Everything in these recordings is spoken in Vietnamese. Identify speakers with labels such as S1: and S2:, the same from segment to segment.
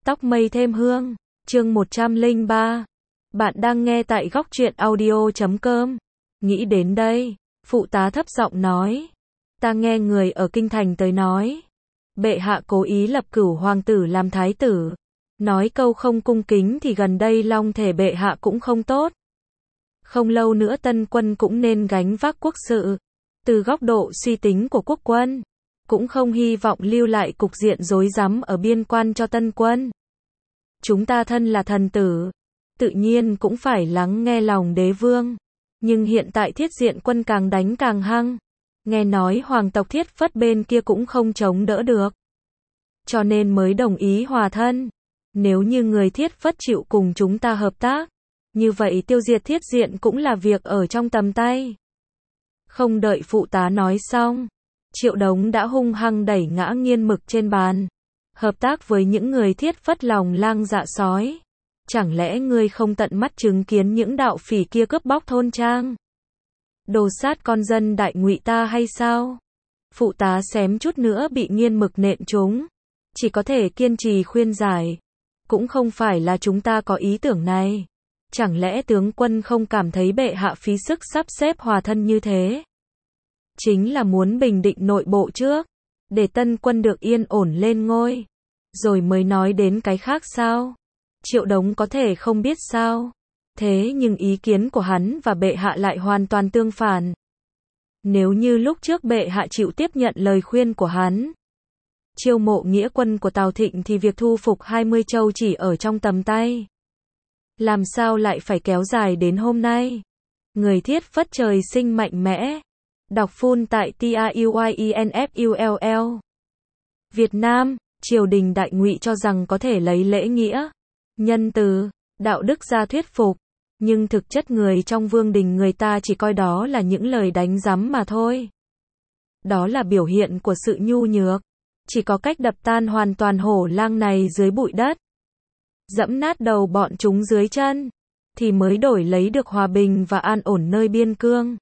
S1: Tóc mây thêm hương, chương 103. Bạn đang nghe tại góc truyện audio.com. Nghĩ đến đây, phụ tá thấp giọng nói. Ta nghe người ở kinh thành tới nói. Bệ hạ cố ý lập Cửu hoàng tử làm thái tử. Nói câu không cung kính thì gần đây long thể bệ hạ cũng không tốt. Không lâu nữa tân quân cũng nên gánh vác quốc sự. Từ góc độ suy tính của quốc quân, cũng không hy vọng lưu lại cục diện rối rắm ở biên quan cho tân quân. Chúng ta thân là thần tử, tự nhiên cũng phải lắng nghe lòng đế vương. Nhưng hiện tại Thiết Diện quân càng đánh càng hăng. Nghe nói hoàng tộc Thiết Phất bên kia cũng không chống đỡ được. Cho nên mới đồng ý hòa thân. Nếu như người Thiết Phất chịu cùng chúng ta hợp tác, như vậy tiêu diệt Thiết Diện cũng là việc ở trong tầm tay. Không đợi phụ tá nói xong, Triệu Đống đã hung hăng đẩy ngã nghiên mực trên bàn. Hợp tác với những người Thiết Phất lòng lang dạ sói. Chẳng lẽ ngươi không tận mắt chứng kiến những đạo phỉ kia cướp bóc thôn trang? Đồ sát con dân Đại Ngụy ta hay sao? Phụ tá xém chút nữa bị nghiên mực nện trúng. Chỉ có thể kiên trì khuyên giải. Cũng không phải là chúng ta có ý tưởng này. Chẳng lẽ tướng quân không cảm thấy bệ hạ phí sức sắp xếp hòa thân như thế? Chính là muốn bình định nội bộ trước, để tân quân được yên ổn lên ngôi, rồi mới nói đến cái khác sao? Triệu Đống có thể không biết sao? Thế nhưng ý kiến của hắn và bệ hạ lại hoàn toàn tương phản. Nếu như lúc trước bệ hạ chịu tiếp nhận lời khuyên của hắn, chiêu mộ nghĩa quân của Tào Thịnh thì việc thu phục 20 châu chỉ ở trong tầm tay. Làm sao lại phải kéo dài đến hôm nay? Người Thiết Phất trời sinh mạnh mẽ. Đọc full tại TAUYINFULL. Việt Nam, triều đình Đại Ngụy cho rằng có thể lấy lễ nghĩa, nhân từ, đạo đức ra thuyết phục, nhưng thực chất người trong vương đình người ta chỉ coi đó là những lời đánh giám mà thôi. Đó là biểu hiện của sự nhu nhược, chỉ có cách đập tan hoàn toàn hổ lang này dưới bụi đất, dẫm nát đầu bọn chúng dưới chân, thì mới đổi lấy được hòa bình và an ổn nơi biên cương.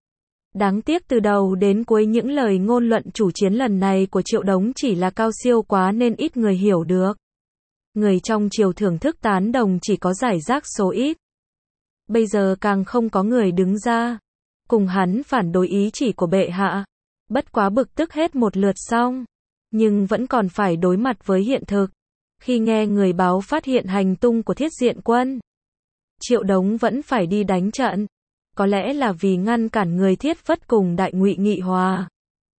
S1: Đáng tiếc từ đầu đến cuối những lời ngôn luận chủ chiến lần này của Triệu Đống chỉ là cao siêu quá nên ít người hiểu được. Người trong triều thưởng thức tán đồng chỉ có rải rác số ít. Bây giờ càng không có người đứng ra cùng hắn phản đối ý chỉ của bệ hạ. Bất quá bực tức hết một lượt xong, nhưng vẫn còn phải đối mặt với hiện thực. Khi nghe người báo phát hiện hành tung của Thiết Diện quân, Triệu Đống vẫn phải đi đánh trận. Có lẽ là vì ngăn cản người Thiết Phất cùng Đại Ngụy nghị hòa.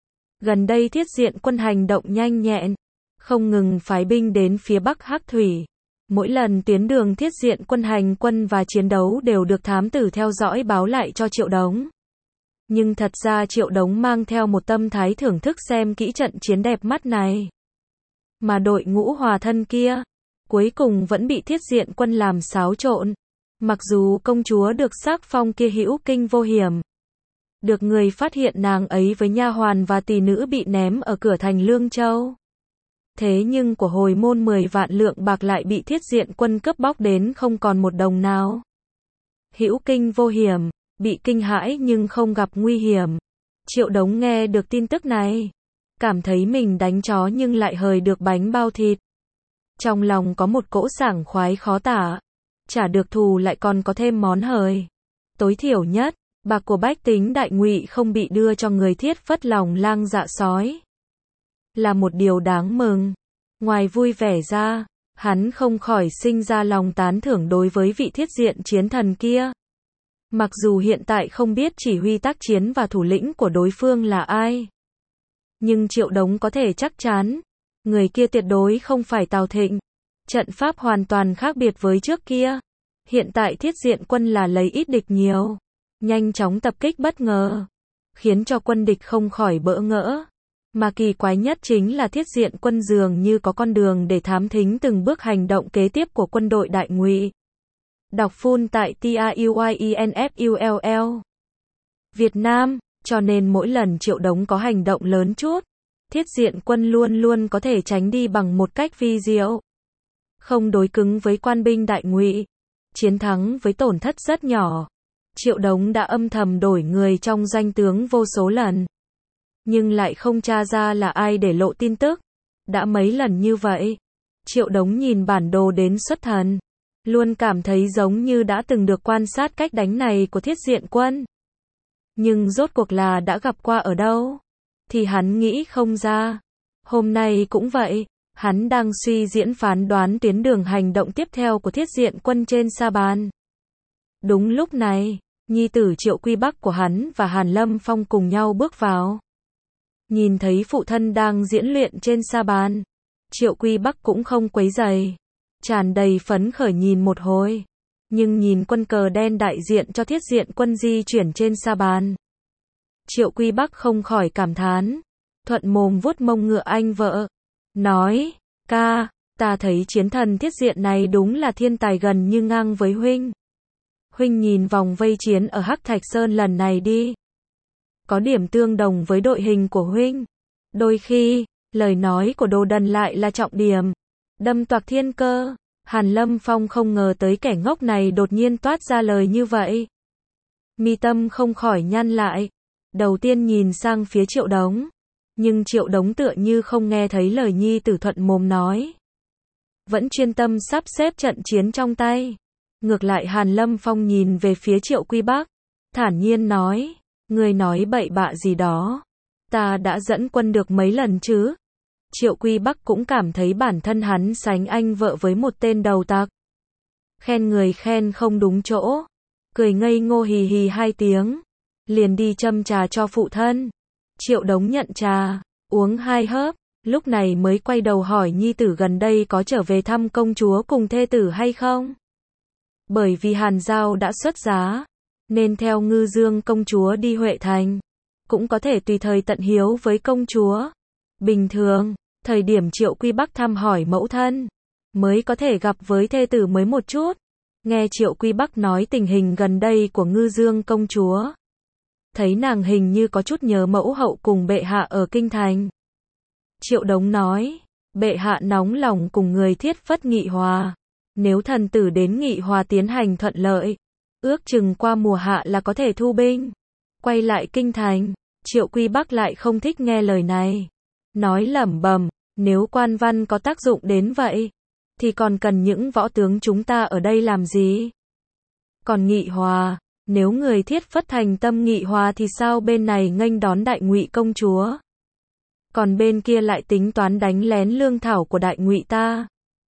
S1: Gần đây Thiết Diện quân hành động nhanh nhẹn, không ngừng phái binh đến phía Bắc Hắc Thủy. Mỗi lần tuyến đường Thiết Diện quân hành quân và chiến đấu đều được thám tử theo dõi báo lại cho Triệu Đống. Nhưng thật ra Triệu Đống mang theo một tâm thái thưởng thức xem kỹ trận chiến đẹp mắt này. Mà đội ngũ hòa thân kia, cuối cùng vẫn bị Thiết Diện quân làm xáo trộn. Mặc dù công chúa được sắc phong kia hữu kinh vô hiểm, được người phát hiện nàng ấy với nha hoàn và tỷ nữ bị ném ở cửa thành Lương Châu. Thế nhưng của hồi môn 10 vạn lượng bạc lại bị Thiết Diện quân cướp bóc đến không còn một đồng nào. Hữu kinh vô hiểm, bị kinh hãi nhưng không gặp nguy hiểm. Triệu Đống nghe được tin tức này, cảm thấy mình đánh chó nhưng lại hời được bánh bao thịt. Trong lòng có một cỗ sảng khoái khó tả. Trả được thù lại còn có thêm món hời. Tối thiểu nhất, bạc của bách tính Đại Ngụy không bị đưa cho người Thiết Phất lòng lang dạ sói. Là một điều đáng mừng. Ngoài vui vẻ ra, hắn không khỏi sinh ra lòng tán thưởng đối với vị Thiết Diện chiến thần kia. Mặc dù hiện tại không biết chỉ huy tác chiến và thủ lĩnh của đối phương là ai, nhưng Triệu Đống có thể chắc chắn, người kia tuyệt đối không phải Tào Thịnh. Trận pháp hoàn toàn khác biệt với trước kia. Hiện tại Thiết Diện quân là lấy ít địch nhiều, nhanh chóng tập kích bất ngờ, khiến cho quân địch không khỏi bỡ ngỡ. Mà kỳ quái nhất chính là Thiết Diện quân dường như có con đường để thám thính từng bước hành động kế tiếp của quân đội Đại Ngụy. Đọc full tại TAUYINFULL. Việt Nam, cho nên mỗi lần Triệu Đống có hành động lớn chút, Thiết Diện quân luôn luôn có thể tránh đi bằng một cách vi diệu. Không đối cứng với quan binh Đại Ngụy, chiến thắng với tổn thất rất nhỏ. Triệu Đống đã âm thầm đổi người trong danh tướng vô số lần, nhưng lại không tra ra là ai để lộ tin tức. Đã mấy lần như vậy, Triệu Đống nhìn bản đồ đến xuất thần, luôn cảm thấy giống như đã từng được quan sát cách đánh này của Thiết Diện Quân. Nhưng rốt cuộc là đã gặp qua ở đâu? Thì hắn nghĩ không ra. Hôm nay cũng vậy, hắn đang suy diễn phán đoán tuyến đường hành động tiếp theo của Thiết Diện Quân trên sa bàn. Đúng lúc này, nhi tử Triệu Quy Bắc của hắn và Hàn Lâm Phong cùng nhau bước vào. Nhìn thấy phụ thân đang diễn luyện trên sa bàn, Triệu Quy Bắc cũng không quấy rầy, tràn đầy phấn khởi nhìn một hồi, nhưng nhìn quân cờ đen đại diện cho Thiết Diện Quân di chuyển trên sa bàn. Triệu Quy Bắc không khỏi cảm thán, thuận mồm vuốt mông ngựa anh vợ, nói, ca, ta thấy chiến thần Thiết Diện này đúng là thiên tài gần như ngang với huynh. Huynh nhìn vòng vây chiến ở Hắc Thạch Sơn lần này đi. Có điểm tương đồng với đội hình của huynh. Đôi khi, lời nói của Đồ Đần lại là trọng điểm, đâm toạc thiên cơ. Hàn Lâm Phong không ngờ tới kẻ ngốc này đột nhiên toát ra lời như vậy. Mi tâm không khỏi nhăn lại. Đầu tiên nhìn sang phía Triệu Đống, nhưng Triệu Đống tựa như không nghe thấy lời nhi tử thuận mồm nói. Vẫn chuyên tâm sắp xếp trận chiến trong tay. Ngược lại Hàn Lâm Phong nhìn về phía Triệu Quy Bắc, thản nhiên nói, ngươi nói bậy bạ gì đó, ta đã dẫn quân được mấy lần chứ? Triệu Quy Bắc cũng cảm thấy bản thân hắn sánh anh vợ với một tên đầu tặc. Khen người khen không đúng chỗ, cười ngây ngô hì hì 2 tiếng, liền đi châm trà cho phụ thân. Triệu Đống nhận trà, uống 2 hớp, lúc này mới quay đầu hỏi nhi tử gần đây có trở về thăm công chúa cùng thê tử hay không? Bởi vì Hàn Giao đã xuất giá, nên theo Ngư Dương công chúa đi Huệ Thành, cũng có thể tùy thời tận hiếu với công chúa. Bình thường, thời điểm Triệu Quy Bắc thăm hỏi mẫu thân, mới có thể gặp với thê tử mới một chút. Nghe Triệu Quy Bắc nói tình hình gần đây của Ngư Dương công chúa, thấy nàng hình như có chút nhớ mẫu hậu cùng bệ hạ ở kinh thành. Triệu Đống nói, bệ hạ nóng lòng cùng người Thiết Phất nghị hòa. Nếu thần tử đến nghị hòa tiến hành thuận lợi, ước chừng qua mùa hạ là có thể thu binh, quay lại kinh thành. Triệu Quy Bắc lại không thích nghe lời này, nói lẩm bẩm, nếu quan văn có tác dụng đến vậy, thì còn cần những võ tướng chúng ta ở đây làm gì? Còn nghị hòa, nếu người Thiết Phất thành tâm nghị hòa thì sao bên này nghênh đón Đại Ngụy công chúa, còn bên kia lại tính toán đánh lén lương thảo của Đại Ngụy ta?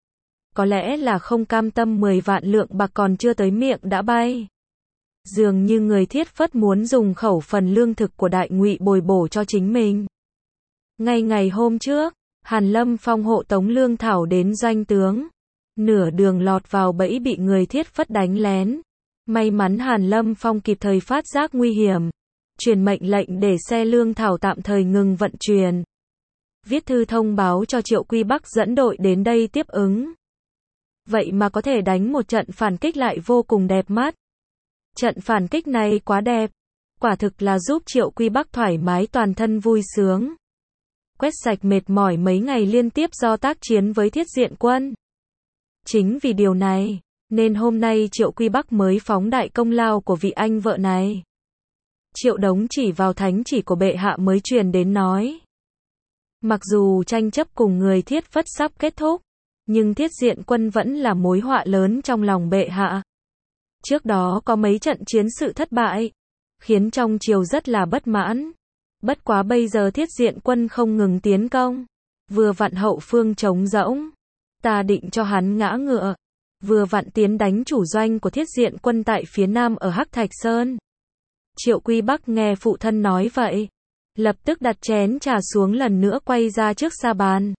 S1: Có lẽ là không cam tâm 10 vạn lượng bạc còn chưa tới miệng đã bay. Dường như người Thiết Phất muốn dùng khẩu phần lương thực của Đại Ngụy bồi bổ cho chính mình. Ngay ngày hôm trước, Hàn Lâm Phong hộ tống lương thảo đến doanh tướng, nửa đường lọt vào bẫy bị người Thiết Phất đánh lén. May mắn Hàn Lâm Phong kịp thời phát giác nguy hiểm, truyền mệnh lệnh để xe lương thảo tạm thời ngừng vận chuyển. Viết thư thông báo cho Triệu Quy Bắc dẫn đội đến đây tiếp ứng. Vậy mà có thể đánh một trận phản kích lại vô cùng đẹp mắt. Trận phản kích này quá đẹp, quả thực là giúp Triệu Quy Bắc thoải mái toàn thân vui sướng. Quét sạch mệt mỏi mấy ngày liên tiếp do tác chiến với Thiết Diện Quân. Chính vì điều này, nên hôm nay Triệu Quy Bắc mới phóng đại công lao của vị anh vợ này. Triệu Đống chỉ vào thánh chỉ của bệ hạ mới truyền đến nói. Mặc dù tranh chấp cùng người Thiết Phất sắp kết thúc, nhưng Thiết Diện Quân vẫn là mối họa lớn trong lòng bệ hạ. Trước đó có mấy trận chiến sự thất bại, khiến trong triều rất là bất mãn. Bất quá bây giờ Thiết Diện Quân không ngừng tiến công, vừa vặn hậu phương trống rỗng, ta định cho hắn ngã ngựa, vừa vặn tiến đánh chủ doanh của Thiết Diện Quân tại phía nam ở Hắc Thạch Sơn. Triệu Quy Bắc nghe phụ thân nói vậy, lập tức đặt chén trà xuống lần nữa quay ra trước sa bàn.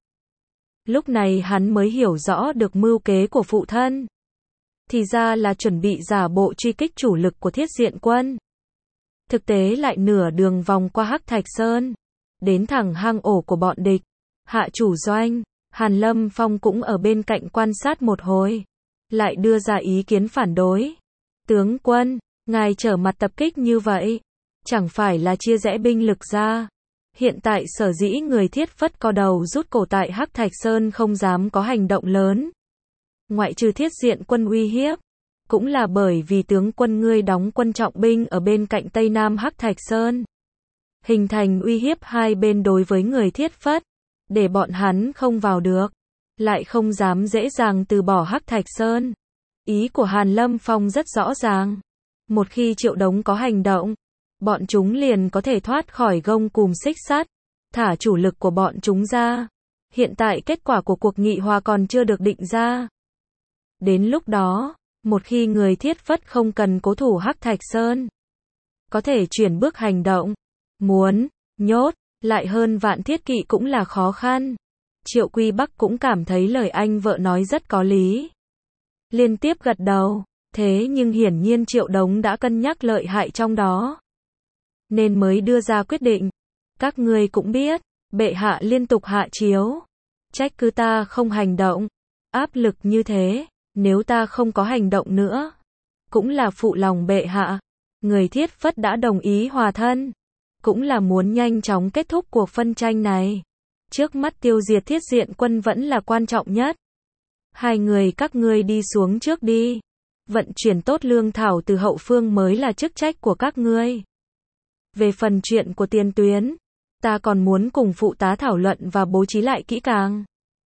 S1: Lúc này hắn mới hiểu rõ được mưu kế của phụ thân. Thì ra là chuẩn bị giả bộ truy kích chủ lực của Thiết Diện Quân. Thực tế lại nửa đường vòng qua Hắc Thạch Sơn, đến thẳng hang ổ của bọn địch. Hạ chủ doanh, Hàn Lâm Phong cũng ở bên cạnh quan sát một hồi, lại đưa ra ý kiến phản đối. Tướng quân, ngài trở mặt tập kích như vậy, chẳng phải là chia rẽ binh lực ra. Hiện tại sở dĩ người Thiết Phất co đầu rút cổ tại Hắc Thạch Sơn không dám có hành động lớn, ngoại trừ Thiết Diện Quân uy hiếp, cũng là bởi vì tướng quân ngươi đóng quân trọng binh ở bên cạnh Tây Nam Hắc Thạch Sơn, hình thành uy hiếp hai bên đối với người Thiết Phất, để bọn hắn không vào được. lại không dám dễ dàng từ bỏ Hắc Thạch Sơn. Ý của Hàn Lâm Phong rất rõ ràng. Một khi Triệu Đống có hành động, bọn chúng liền có thể thoát khỏi gông cùm xích sắt, thả chủ lực của bọn chúng ra. Hiện tại kết quả của cuộc nghị hòa còn chưa được định ra. Đến lúc đó, một khi người Thiết Phất không cần cố thủ Hắc Thạch Sơn, có thể chuyển bước hành động, muốn nhốt lại hơn vạn thiết kỵ cũng là khó khăn. Triệu Quy Bắc cũng cảm thấy lời anh vợ nói rất có lý. Liên tiếp gật đầu, thế nhưng hiển nhiên Triệu Đống đã cân nhắc lợi hại trong đó, nên mới đưa ra quyết định. Các ngươi cũng biết, bệ hạ liên tục hạ chiếu, trách cứ ta không hành động, áp lực như thế, nếu ta không có hành động nữa, cũng là phụ lòng bệ hạ. Người Thiết Phất đã đồng ý hòa thân, cũng là muốn nhanh chóng kết thúc cuộc phân tranh này. Trước mắt tiêu diệt Thiết Diện quân vẫn là quan trọng nhất. Hai người các ngươi đi xuống trước đi. Vận chuyển tốt lương thảo từ hậu phương mới là chức trách của các ngươi. Về phần chuyện của tiền tuyến, ta còn muốn cùng phụ tá thảo luận và bố trí lại kỹ càng.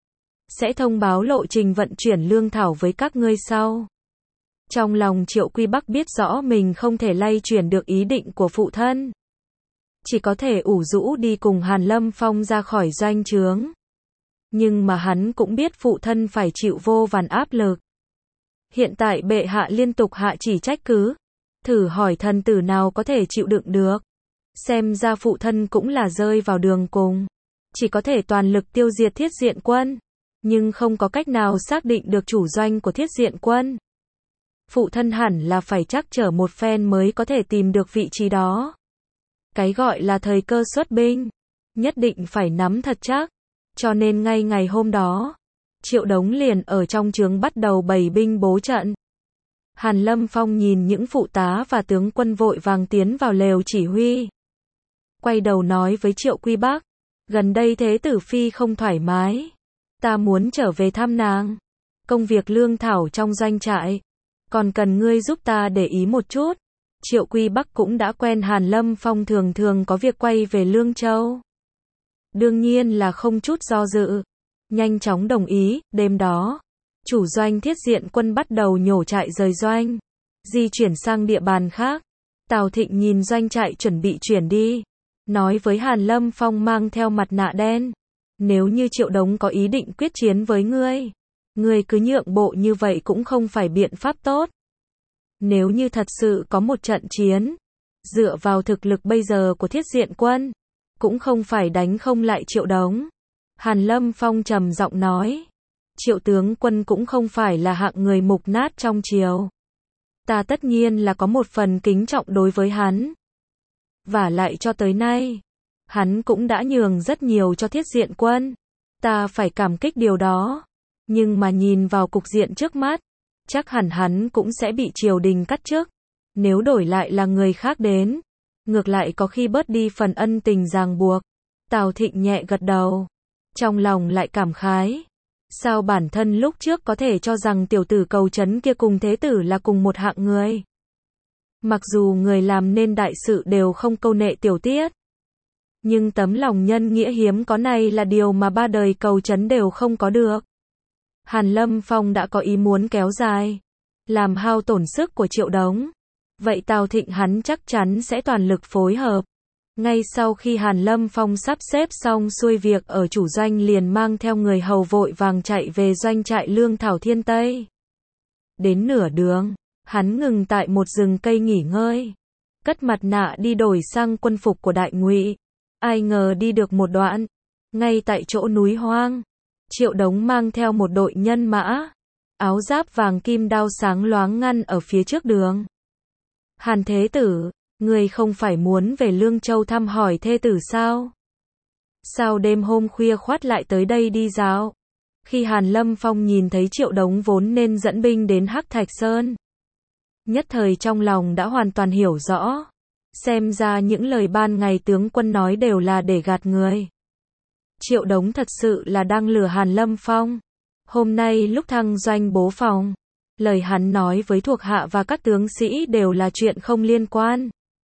S1: Sẽ thông báo lộ trình vận chuyển lương thảo với các ngươi sau. Trong lòng Triệu Quy Bắc biết rõ mình không thể lay chuyển được ý định của phụ thân. Chỉ có thể ủ rũ đi cùng Hàn Lâm Phong ra khỏi doanh trướng. Nhưng mà hắn cũng biết phụ thân phải chịu vô vàn áp lực. Hiện tại bệ hạ liên tục hạ chỉ trách cứ. Thử hỏi thần tử nào có thể chịu đựng được. Xem ra phụ thân cũng là rơi vào đường cùng. Chỉ có thể toàn lực tiêu diệt Thiết Diện quân. Nhưng không có cách nào xác định được chủ doanh của Thiết Diện quân. Phụ thân hẳn là phải trắc trở một phen mới có thể tìm được vị trí đó. Cái gọi là thời cơ xuất binh, nhất định phải nắm thật chắc. Cho nên ngay ngày hôm đó, Triệu Đống liền ở trong trướng bắt đầu bày binh bố trận. Hàn Lâm Phong nhìn những phụ tá và tướng quân vội vàng tiến vào lều chỉ huy. Quay đầu nói với Triệu Quy Bắc, gần đây Thế tử phi không thoải mái. Ta muốn trở về thăm nàng. Công việc lương thảo trong doanh trại, còn cần ngươi giúp ta để ý một chút. Triệu Quy Bắc cũng đã quen Hàn Lâm Phong thường thường có việc quay về Lương Châu. Đương nhiên là không chút do dự. Nhanh chóng đồng ý. Đêm đó, chủ doanh Thiết Diện quân bắt đầu nhổ trại rời doanh, di chuyển sang địa bàn khác. Tào Thịnh nhìn doanh trại chuẩn bị chuyển đi, nói với Hàn Lâm Phong mang theo mặt nạ đen. Nếu như Triệu Đống có ý định quyết chiến với ngươi cứ nhượng bộ như vậy cũng không phải biện pháp tốt. Nếu như thật sự có một trận chiến, dựa vào thực lực bây giờ của Thiết Diện quân, cũng không phải đánh không lại Triệu Đống. Hàn Lâm Phong trầm giọng nói, Triệu tướng quân cũng không phải là hạng người mục nát trong triều. Ta tất nhiên là có một phần kính trọng đối với hắn. Vả lại cho tới nay, hắn cũng đã nhường rất nhiều cho Thiết Diện quân. Ta phải cảm kích điều đó. Nhưng mà nhìn vào cục diện trước mắt, chắc hẳn hắn cũng sẽ bị triều đình cắt chức. Nếu đổi lại là người khác đến, ngược lại có khi bớt đi phần ân tình ràng buộc. Tào Thịnh nhẹ gật đầu, trong lòng lại cảm khái. Sao bản thân lúc trước có thể cho rằng tiểu tử Cầu Trấn kia cùng thế tử là cùng một hạng người. Mặc dù người làm nên đại sự đều không câu nệ tiểu tiết, nhưng tấm lòng nhân nghĩa hiếm có này là điều mà ba đời Cầu Trấn đều không có được. Hàn Lâm Phong đã có ý muốn kéo dài, làm hao tổn sức của Triệu Đống. Vậy Tào Thịnh hắn chắc chắn sẽ toàn lực phối hợp. Ngay sau khi Hàn Lâm Phong sắp xếp xong xuôi việc ở chủ doanh liền mang theo người hầu vội vàng chạy về doanh trại lương thảo Thiên Tây. Đến nửa đường, hắn ngừng tại một rừng cây nghỉ ngơi, cất mặt nạ đi đổi sang quân phục của Đại Ngụy. Ai ngờ đi được một đoạn, ngay tại chỗ núi hoang, Triệu Đống mang theo một đội nhân mã, áo giáp vàng kim đao sáng loáng ngăn ở phía trước đường. Hàn thế tử, người không phải muốn về Lương Châu thăm hỏi thê tử sao? Sao đêm hôm khuya khoắt lại tới đây đi dạo? Khi Hàn Lâm Phong nhìn thấy Triệu Đống vốn nên dẫn binh đến Hắc Thạch Sơn, nhất thời trong lòng đã hoàn toàn hiểu rõ. Xem ra những lời ban ngày tướng quân nói đều là để gạt người. Triệu Đống thật sự là đang lừa Hàn Lâm Phong. Hôm nay lúc thăng doanh bố phòng, lời hắn nói với thuộc hạ và các tướng sĩ đều là chuyện không liên quan.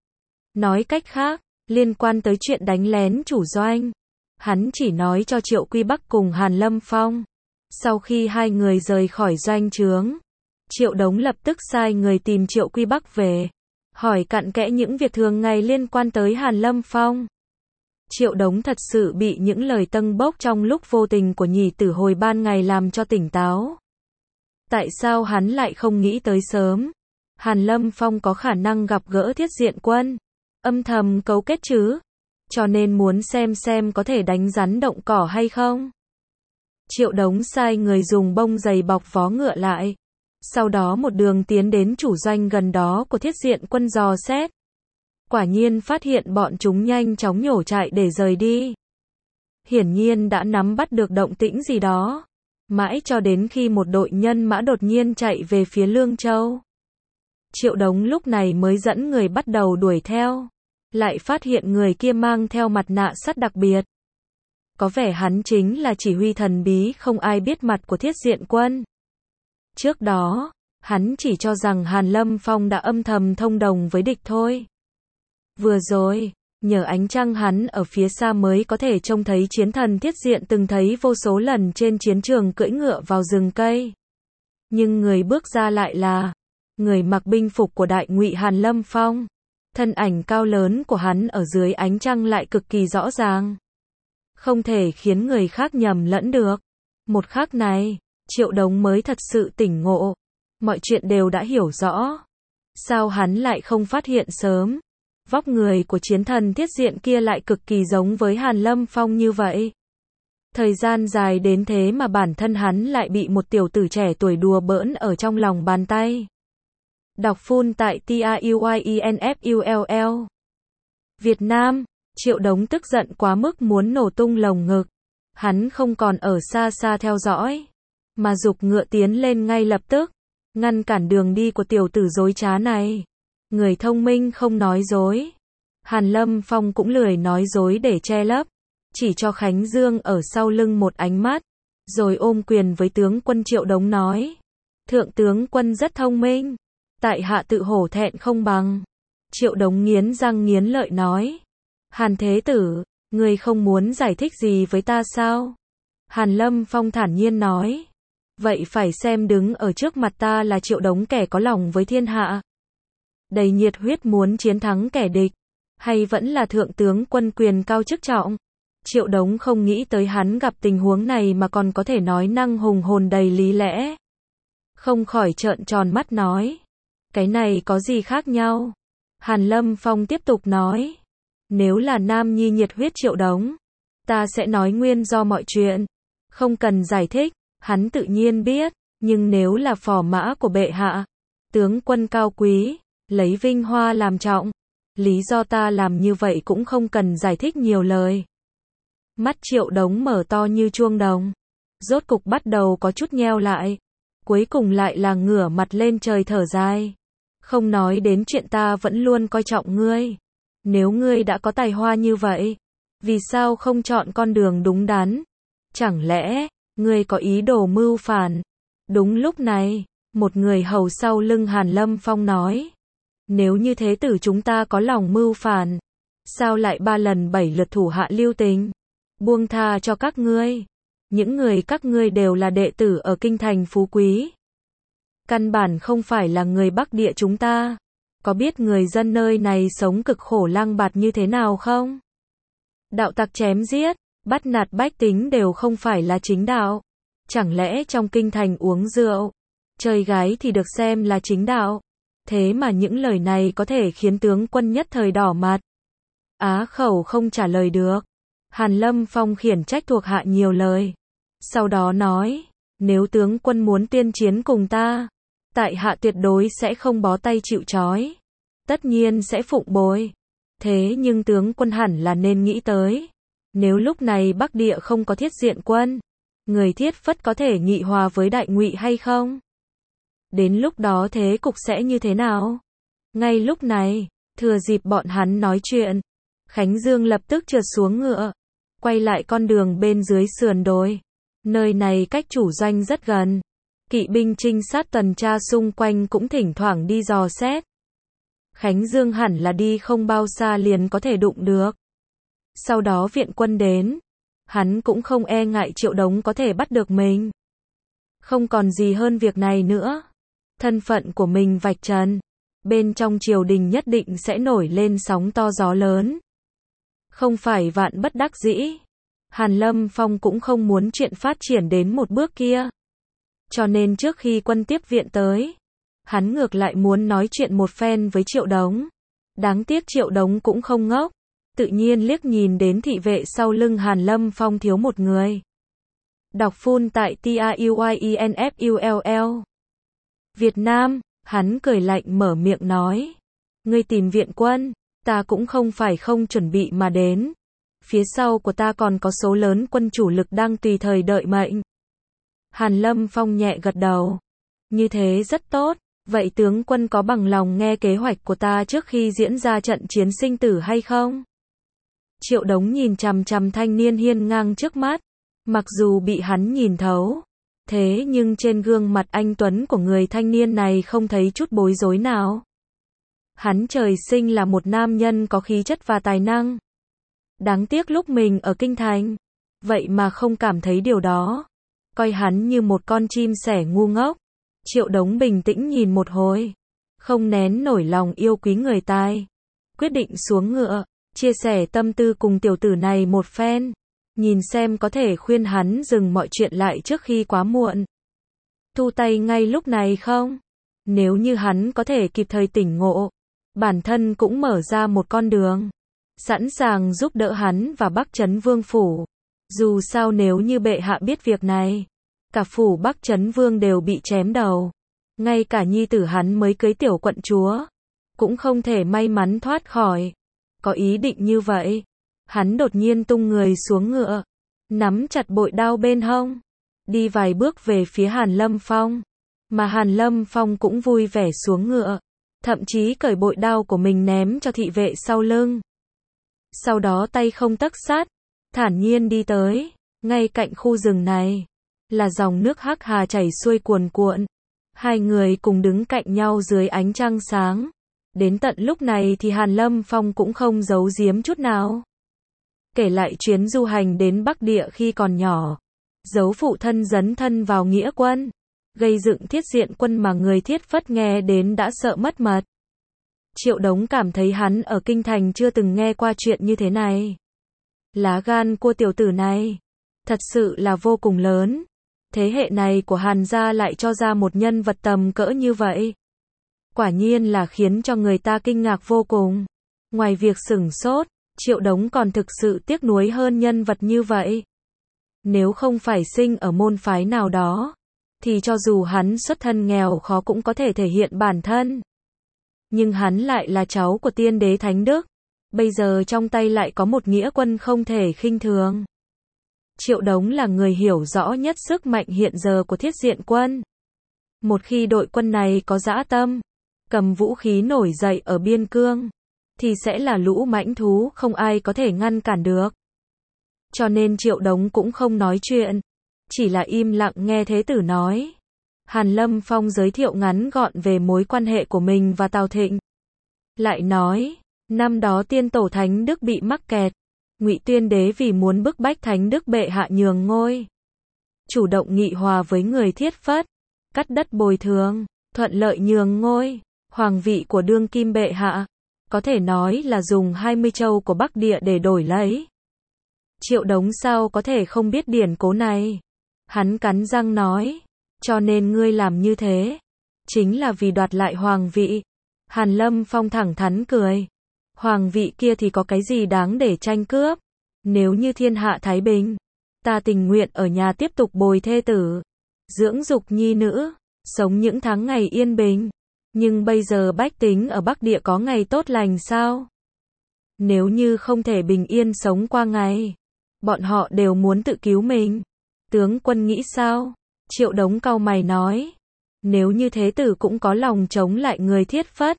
S1: Nói cách khác, liên quan tới chuyện đánh lén chủ doanh. Hắn chỉ nói cho Triệu Quy Bắc cùng Hàn Lâm Phong. Sau khi hai người rời khỏi doanh trướng, Triệu Đống lập tức sai người tìm Triệu Quy Bắc về, hỏi cặn kẽ những việc thường ngày liên quan tới Hàn Lâm Phong. Triệu Đống thật sự bị những lời tâng bốc trong lúc vô tình của nhì tử hồi ban ngày làm cho tỉnh táo. Tại sao hắn lại không nghĩ tới sớm? Hàn Lâm Phong có khả năng gặp gỡ Thiết Diện Quân, âm thầm cấu kết chứ, cho nên muốn xem có thể đánh rắn động cỏ hay không. Triệu Đống sai người dùng bông giày bọc vó ngựa lại, sau đó một đường tiến đến chủ doanh gần đó của Thiết Diện Quân dò xét. Quả nhiên phát hiện bọn chúng nhanh chóng nhổ trại để rời đi. Hiển nhiên đã nắm bắt được động tĩnh gì đó. Mãi cho đến khi một đội nhân mã đột nhiên chạy về phía Lương Châu. Triệu Đống lúc này mới dẫn người bắt đầu đuổi theo. Lại phát hiện người kia mang theo mặt nạ sắt đặc biệt. Có vẻ hắn chính là chỉ huy thần bí không ai biết mặt của Thiết Diện Quân. Trước đó, hắn chỉ cho rằng Hàn Lâm Phong đã âm thầm thông đồng với địch thôi. Vừa rồi, nhờ ánh trăng hắn ở phía xa mới có thể trông thấy chiến thần Thiết Diện từng thấy vô số lần trên chiến trường cưỡi ngựa vào rừng cây. Nhưng người bước ra lại là người mặc binh phục của đại ngụy Hàn Lâm Phong. Thân ảnh cao lớn của hắn ở dưới ánh trăng lại cực kỳ rõ ràng. Không thể khiến người khác nhầm lẫn được. Một khắc này, Triệu Đống mới thật sự tỉnh ngộ. Mọi chuyện đều đã hiểu rõ. Sao hắn lại không phát hiện sớm? Vóc người của chiến thần Thiết Diện kia lại cực kỳ giống với Hàn Lâm Phong như vậy. Thời gian dài đến thế mà bản thân hắn lại bị một tiểu tử trẻ tuổi đùa bỡn ở trong lòng bàn tay. Đọc full tại TRUYINFULL. Việt Nam, Triệu Đống tức giận quá mức muốn nổ tung lồng ngực. Hắn không còn ở xa xa theo dõi, mà giục ngựa tiến lên ngay lập tức, ngăn cản đường đi của tiểu tử dối trá này. Người thông minh không nói dối. Hàn Lâm Phong cũng lười nói dối để che lấp, chỉ cho Khánh Dương ở sau lưng một ánh mắt, rồi ôm quyền với tướng quân Triệu Đống nói. Thượng tướng quân rất thông minh, tại hạ tự hổ thẹn không bằng. Triệu Đống nghiến răng nghiến lợi nói. Hàn Thế Tử, ngươi không muốn giải thích gì với ta sao? Hàn Lâm Phong thản nhiên nói. Vậy phải xem đứng ở trước mặt ta là Triệu Đống kẻ có lòng với thiên hạ, đầy nhiệt huyết muốn chiến thắng kẻ địch, hay vẫn là thượng tướng quân quyền cao chức trọng? Triệu Đống không nghĩ tới hắn gặp tình huống này mà còn có thể nói năng hùng hồn đầy lý lẽ. Không khỏi trợn tròn mắt nói. Cái này có gì khác nhau? Hàn Lâm Phong tiếp tục nói. Nếu là nam nhi nhiệt huyết Triệu Đống, ta sẽ nói nguyên do mọi chuyện. Không cần giải thích, hắn tự nhiên biết. Nhưng nếu là phò mã của bệ hạ, tướng quân cao quý, lấy vinh hoa làm trọng, lý do ta làm như vậy cũng không cần giải thích nhiều lời. Mắt Triệu Đống mở to như chuông đồng, rốt cục bắt đầu có chút nheo lại, cuối cùng lại là ngửa mặt lên trời thở dài. Không nói đến chuyện ta vẫn luôn coi trọng ngươi. Nếu ngươi đã có tài hoa như vậy, vì sao không chọn con đường đúng đắn? Chẳng lẽ, ngươi có ý đồ mưu phản? Đúng lúc này, một người hầu sau lưng Hàn Lâm Phong nói. Nếu như thế tử chúng ta có lòng mưu phản, sao lại 3 lần 7 lượt thủ hạ lưu tình, buông tha cho các ngươi? Những người các ngươi đều là đệ tử ở kinh thành phú quý, căn bản không phải là người Bắc Địa chúng ta. Có biết người dân nơi này sống cực khổ lang bạt như thế nào không? Đạo tặc chém giết, bắt nạt bách tính đều không phải là chính đạo. Chẳng lẽ trong kinh thành uống rượu, chơi gái thì được xem là chính đạo? Thế mà những lời này có thể khiến tướng quân nhất thời đỏ mặt. Á khẩu không trả lời được. Hàn Lâm Phong khiển trách thuộc hạ nhiều lời. Sau đó nói, nếu tướng quân muốn tiên chiến cùng ta, tại hạ tuyệt đối sẽ không bó tay chịu trói. Tất nhiên sẽ phụng bồi. Thế nhưng tướng quân hẳn là nên nghĩ tới. Nếu lúc này Bắc Địa không có Thiết Diện Quân, người Thiết Phất có thể nghị hòa với đại ngụy hay không? Đến lúc đó thế cục sẽ như thế nào? Ngay lúc này, thừa dịp bọn hắn nói chuyện, Khánh Dương lập tức trượt xuống ngựa, quay lại con đường bên dưới sườn đồi. Nơi này cách chủ doanh rất gần. Kỵ binh trinh sát tuần tra xung quanh cũng thỉnh thoảng đi dò xét. Khánh Dương hẳn là đi không bao xa liền có thể đụng được. Sau đó viện quân đến, hắn cũng không e ngại Triệu Đống có thể bắt được mình. Không còn gì hơn việc này nữa. Thân phận của mình vạch trần. Bên trong triều đình nhất định sẽ nổi lên sóng to gió lớn. Không phải vạn bất đắc dĩ. Hàn Lâm Phong cũng không muốn chuyện phát triển đến một bước kia. Cho nên trước khi quân tiếp viện tới, hắn ngược lại muốn nói chuyện một phen với Triệu Đống. Đáng tiếc Triệu Đống cũng không ngốc. Tự nhiên liếc nhìn đến thị vệ sau lưng Hàn Lâm Phong thiếu một người. Đọc full tại TAUYINFULL. Việt Nam, hắn cười lạnh mở miệng nói. Ngươi tìm viện quân, ta cũng không phải không chuẩn bị mà đến. Phía sau của ta còn có số lớn quân chủ lực đang tùy thời đợi mệnh. Hàn Lâm Phong nhẹ gật đầu. Như thế rất tốt, vậy tướng quân có bằng lòng nghe kế hoạch của ta trước khi diễn ra trận chiến sinh tử hay không? Triệu Đống nhìn chằm chằm thanh niên hiên ngang trước mắt. Mặc dù bị hắn nhìn thấu, thế nhưng trên gương mặt anh tuấn của người thanh niên này không thấy chút bối rối nào. Hắn trời sinh là một nam nhân có khí chất và tài năng. Đáng tiếc lúc mình ở kinh thành, vậy mà không cảm thấy điều đó. Coi hắn như một con chim sẻ ngu ngốc. Triệu Đống bình tĩnh nhìn một hồi, không nén nổi lòng yêu quý người tài. Quyết định xuống ngựa, chia sẻ tâm tư cùng tiểu tử này một phen. Nhìn xem có thể khuyên hắn dừng mọi chuyện lại trước khi quá muộn. Thu tay ngay lúc này không? Nếu như hắn có thể kịp thời tỉnh ngộ, bản thân cũng mở ra một con đường. Sẵn sàng giúp đỡ hắn và Bắc Trấn Vương phủ. Dù sao nếu như bệ hạ biết việc này, cả phủ Bắc Trấn Vương đều bị chém đầu. Ngay cả nhi tử hắn mới cưới tiểu quận chúa, cũng không thể may mắn thoát khỏi. Có ý định như vậy. Hắn đột nhiên tung người xuống ngựa, nắm chặt bội đao bên hông, đi vài bước về phía Hàn Lâm Phong. Mà Hàn Lâm Phong cũng vui vẻ xuống ngựa, thậm chí cởi bội đao của mình ném cho thị vệ sau lưng. Sau đó tay không tấc sắt, thản nhiên đi tới, ngay cạnh khu rừng này, là dòng nước Hắc Hà chảy xuôi cuồn cuộn. Hai người cùng đứng cạnh nhau dưới ánh trăng sáng. Đến tận lúc này thì Hàn Lâm Phong cũng không giấu giếm chút nào. Kể lại chuyến du hành đến Bắc Địa khi còn nhỏ, giấu phụ thân dấn thân vào nghĩa quân, gây dựng Thiết Diện quân mà người Thiết Phất nghe đến đã sợ mất mật. Triệu Đống cảm thấy hắn ở kinh thành chưa từng nghe qua chuyện như thế này. Lá gan của tiểu tử này thật sự là vô cùng lớn. Thế hệ này của Hàn gia lại cho ra một nhân vật tầm cỡ như vậy. Quả nhiên là khiến cho người ta kinh ngạc vô cùng. Ngoài việc sửng sốt, Triệu Đống còn thực sự tiếc nuối hơn nhân vật như vậy. Nếu không phải sinh ở môn phái nào đó, thì cho dù hắn xuất thân nghèo khó cũng có thể thể hiện bản thân. Nhưng hắn lại là cháu của tiên đế Thánh Đức. Bây giờ trong tay lại có một nghĩa quân không thể khinh thường. Triệu Đống là người hiểu rõ nhất sức mạnh hiện giờ của Thiết Diện quân. Một khi đội quân này có dã tâm, cầm vũ khí nổi dậy ở biên cương, thì sẽ là lũ mãnh thú không ai có thể ngăn cản được. Cho nên Triệu Đống cũng không nói chuyện, chỉ là im lặng nghe thế tử nói. Hàn Lâm Phong giới thiệu ngắn gọn về mối quan hệ của mình và Tào Thịnh. Lại nói, năm đó tiên tổ Thánh Đức bị mắc kẹt, Ngụy Tuyên Đế vì muốn bức bách Thánh Đức bệ hạ nhường ngôi, chủ động nghị hòa với người Thiết Phất, cắt đất bồi thường, thuận lợi nhường ngôi, hoàng vị của đương kim bệ hạ. Có thể nói là dùng 20 châu của Bắc Địa để đổi lấy. Triệu Đống sao có thể không biết điển cố này. Hắn cắn răng nói, cho nên ngươi làm như thế, chính là vì đoạt lại hoàng vị. Hàn Lâm Phong thẳng thắn cười. Hoàng vị kia thì có cái gì đáng để tranh cướp. Nếu như thiên hạ thái bình, ta tình nguyện ở nhà tiếp tục bồi thê tử, dưỡng dục nhi nữ, sống những tháng ngày yên bình. Nhưng bây giờ bách tính ở Bắc Địa có ngày tốt lành sao? Nếu như không thể bình yên sống qua ngày, bọn họ đều muốn tự cứu mình. Tướng quân nghĩ sao? Triệu Đống cau mày nói. Nếu như thế tử cũng có lòng chống lại người Thiết Phất,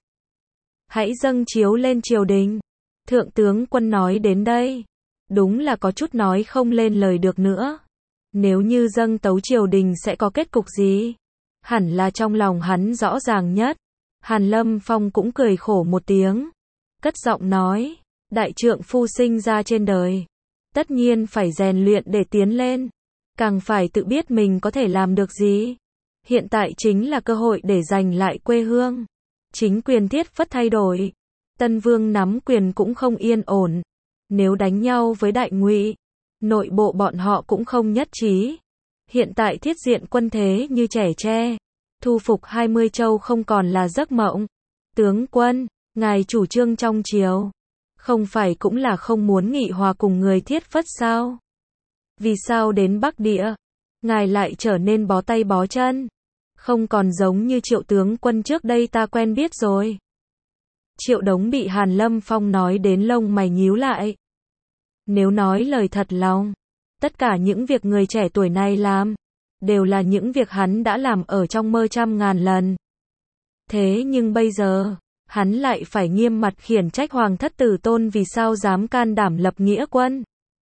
S1: hãy dâng chiếu lên triều đình. Thượng tướng quân nói đến đây, đúng là có chút nói không lên lời được nữa. Nếu như dâng tấu triều đình sẽ có kết cục gì? Hẳn là trong lòng hắn rõ ràng nhất. Hàn Lâm Phong cũng cười khổ một tiếng, cất giọng nói, đại trượng phu sinh ra trên đời, tất nhiên phải rèn luyện để tiến lên. càng phải tự biết mình có thể làm được gì. Hiện tại chính là cơ hội để giành lại quê hương. Chính quyền Thiết Phất thay đổi, Tân Vương nắm quyền cũng không yên ổn. Nếu đánh nhau với Đại Ngụy, nội bộ bọn họ cũng không nhất trí. Hiện tại Thiết Diện Quân thế như trẻ tre, thu phục 20 châu không còn là giấc mộng. Tướng quân, ngài chủ trương trong triều, không phải cũng là không muốn nghị hòa cùng người Thiết Phất sao? Vì sao đến Bắc Địa, ngài lại trở nên bó tay bó chân? Không còn giống như Triệu tướng quân trước đây ta quen biết rồi. Triệu Đống bị Hàn Lâm Phong nói đến lông mày nhíu lại. Nếu nói lời thật lòng, tất cả những việc người trẻ tuổi này làm, đều là những việc hắn đã làm ở trong mơ trăm ngàn lần. Thế nhưng bây giờ, hắn lại phải nghiêm mặt khiển trách Hoàng thất tử tôn vì sao dám can đảm lập nghĩa quân.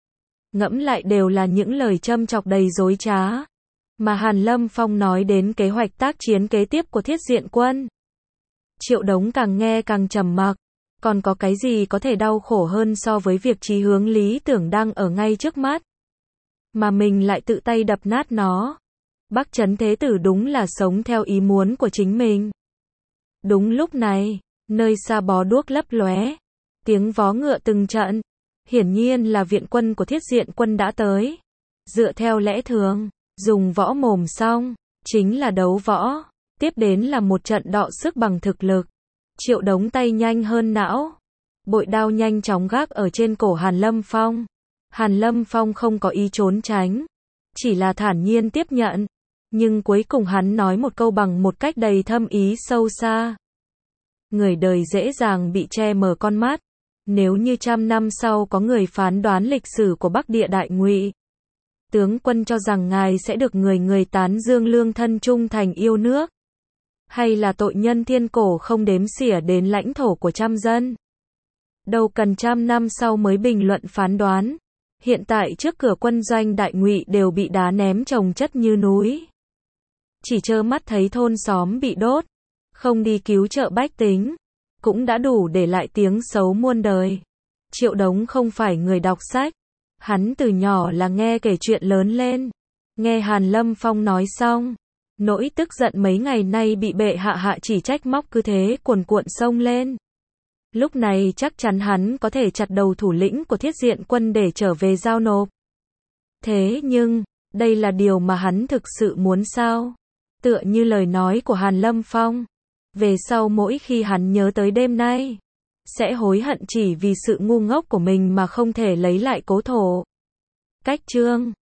S1: Ngẫm lại đều là những lời châm chọc đầy dối trá. Mà Hàn Lâm Phong nói đến kế hoạch tác chiến kế tiếp của Thiết Diện quân. Triệu Đống càng nghe càng trầm mặc. Còn có cái gì có thể đau khổ hơn so với việc chí hướng lý tưởng đang ở ngay trước mắt. Mà mình lại tự tay đập nát nó. Bắc Trấn Thế Tử đúng là sống theo ý muốn của chính mình. Đúng lúc này, nơi xa bó đuốc lấp lóe, tiếng vó ngựa từng trận. Hiển nhiên là viện quân của Thiết Diện quân đã tới. Dựa theo lẽ thường, dùng võ mồm xong, chính là đấu võ. Tiếp đến là một trận đọ sức bằng thực lực. Triệu Đống tay nhanh hơn não. Bội đao nhanh chóng gác ở trên cổ Hàn Lâm Phong. Hàn Lâm Phong không có ý trốn tránh, chỉ là thản nhiên tiếp nhận. Nhưng cuối cùng hắn nói một câu bằng một cách đầy thâm ý sâu xa. Người đời dễ dàng bị che mờ con mắt. Nếu như 100 năm sau có người phán đoán lịch sử của Bắc Địa Đại Ngụy, tướng quân cho rằng ngài sẽ được người người tán dương lương thân trung thành yêu nước, hay là tội nhân thiên cổ không đếm xỉa đến lãnh thổ của trăm dân. Đâu cần 100 năm sau mới bình luận phán đoán. Hiện tại trước cửa quân doanh Đại Ngụy đều bị đá ném chồng chất như núi. Chỉ trơ mắt thấy thôn xóm bị đốt, không đi cứu trợ bách tính, cũng đã đủ để lại tiếng xấu muôn đời. Triệu Đống không phải người đọc sách. Hắn từ nhỏ là nghe kể chuyện lớn lên. Nghe Hàn Lâm Phong nói xong, nỗi tức giận mấy ngày nay bị bệ hạ chỉ trách móc cứ thế cuồn cuộn sông lên. Lúc này chắc chắn hắn có thể chặt đầu thủ lĩnh của Thiết Diện quân để trở về giao nộp. Thế nhưng, đây là điều mà hắn thực sự muốn sao? Tựa như lời nói của Hàn Lâm Phong. Về sau mỗi khi hắn nhớ tới đêm nay, sẽ hối hận chỉ vì sự ngu ngốc của mình mà không thể lấy lại cố thổ. Cách chương